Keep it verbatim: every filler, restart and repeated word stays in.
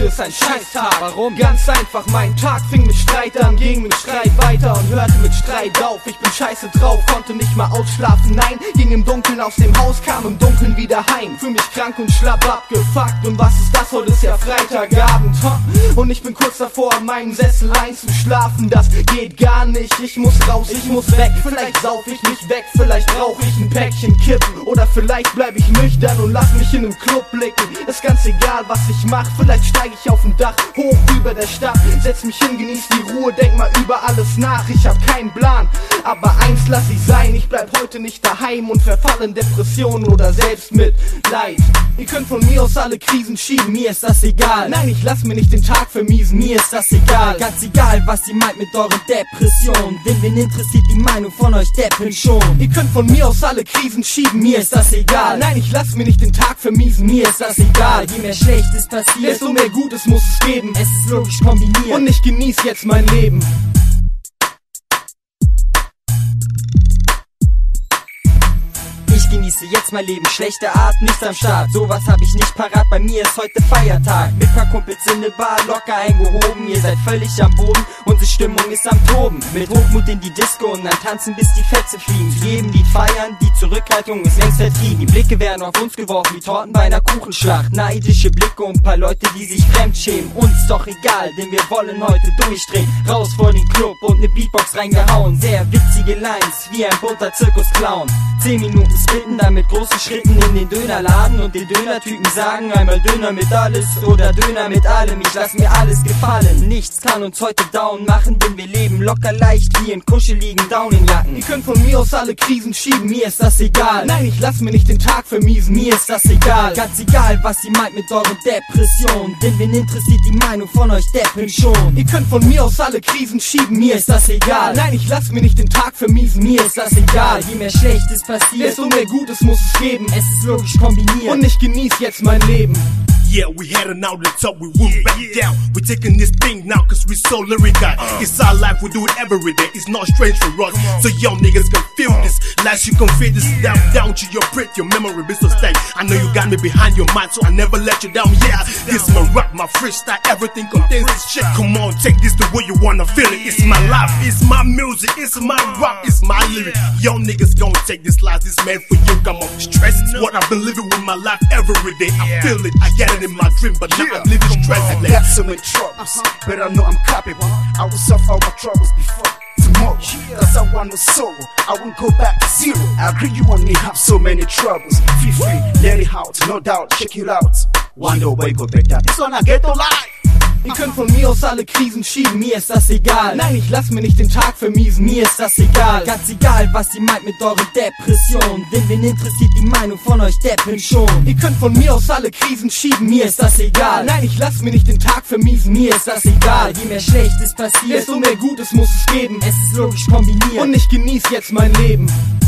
heute ist ein Scheißtag. Warum? Ganz einfach, mein Tag fing mit Streit an, ging mit Streit weiter und hörte mit Streit auf. Ich bin scheiße drauf, konnte nicht mal ausschlafen, nein. Ging im Dunkeln aus dem Haus, kam im Dunkeln wieder heim. Fühl mich krank und schlapp abgefuckt. Und was ist das? Heute ist ja Freitagabend, ha? Und ich bin kurz davor, an meinem Sessel einzuschlafen. Das geht gar nicht, ich muss raus, ich muss weg. Vielleicht sauf ich mich weg, vielleicht rauch ich ein Päckchen Kippen. Oder vielleicht bleib ich nüchtern und lass mich in nem Club blicken. Ist ganz egal, was ich mach, vielleicht steig ich auf ein Dach, hoch über der Stadt. Setz mich hin, genieß die Ruhe, denk mal über alles nach. Ich hab keinen Plan, aber eins lass ich sein. Ich bleib heute nicht daheim und verfall in Depressionen oder Selbstmitleid. Ihr könnt von mir aus alle Krisen schieben, mir ist das egal. Nein, ich lass mir nicht den Tag vermiesen, mir ist das egal. Ganz egal, was ihr meint mit euren Depressionen, denn wen interessiert die Meinung von euch Deppen schon? Ihr könnt von mir aus alle Krisen schieben, mir ist das egal. Nein, ich lass mir nicht den Tag vermiesen, mir ist das egal. Je mehr Schlechtes passiert, desto mehr Gutes muss es geben. Es ist logisch kombiniert und ich genieß jetzt mein Leben. Ich genieße jetzt mein Leben, schlechte Art, nichts am Start. Sowas hab ich nicht parat, bei mir ist heute Feiertag. Mit paar Kumpels in der Bar, locker eingehoben. Ihr seid völlig am Boden, unsere Stimmung ist am Toben. Mit Hochmut in die Disco und dann tanzen bis die Fetze fliegen. Zu jedem Lied feiern, die Zurückhaltung ist längst vertrieben. Die Blicke werden auf uns geworfen wie Torten bei einer Kuchenschlacht. Neidische Blicke und paar Leute, die sich fremd schämen. Uns doch egal, denn wir wollen heute durchdrehen. Raus vor den Club und ne Beatbox reingehauen. Sehr witzige Lines, wie ein bunter Zirkusclown. Zehn Minuten spitten, dann mit großen Schritten in den Dönerladen und den Dönertypen sagen einmal Döner mit alles oder Döner mit allem. Ich lass mir alles gefallen. Nichts kann uns heute down machen, denn wir leben locker leicht wie in kuscheligen Daunenjacken. Ihr könnt von mir aus alle Krisen schieben, mir ist das egal. Nein, ich lass mir nicht den Tag vermiesen, mir ist das egal. Ganz egal, was ihr meint mit euren Depressionen, denn wen interessiert die Meinung von euch Deppen schon? Ihr könnt von mir aus alle Krisen schieben, mir ist das egal. Nein, ich lass mir nicht den Tag vermiesen, mir ist das egal. Je mehr Schlechtes passiert, desto mehr Gutes muss es geben. Es ist logisch kombiniert und ich genieß jetzt mein Leben. Yeah, we heading out the top, we won't back down. We're taking this thing now cause we so lyrical. Uh. It's our life, we do it every day. It's not strange for us. So young niggas can feel this. Last you can feel this down, down to your breath, your memory be sustained. I know you got me behind your mind, so I never let you down. Yeah, this my rap, my freestyle, everything contains this shit. Come on, take this the way you wanna feel it. It's my life, it's my music, it's my rap, it's my lyric. Young niggas gon' take this life, this man for you. Come on, stress is what I've been living with my life every day. I feel it, I get it in my dream, but now I'm living stressless. I got so many troubles, but I know I'm capable. I will solve all my troubles before tomorrow. Cause I want no sorrow, I won't go back to zero. I agree you and me have so many troubles. Feel free, let it out, no doubt, check it out. One day we go better, this one I get to life. Ihr könnt von mir aus alle Krisen schieben, mir ist das egal. Nein, ich lass mir nicht den Tag vermiesen, mir ist das egal. Ganz egal, was ihr meint mit euren Depressionen, denn wen interessiert die Meinung von euch Deppen schon? Ihr könnt von mir aus alle Krisen schieben, mir ist das egal. Nein, ich lass mir nicht den Tag vermiesen, mir ist das egal. Je mehr Schlechtes passiert, desto mehr Gutes muss es geben. Es ist logisch kombiniert und ich genieß jetzt mein Leben.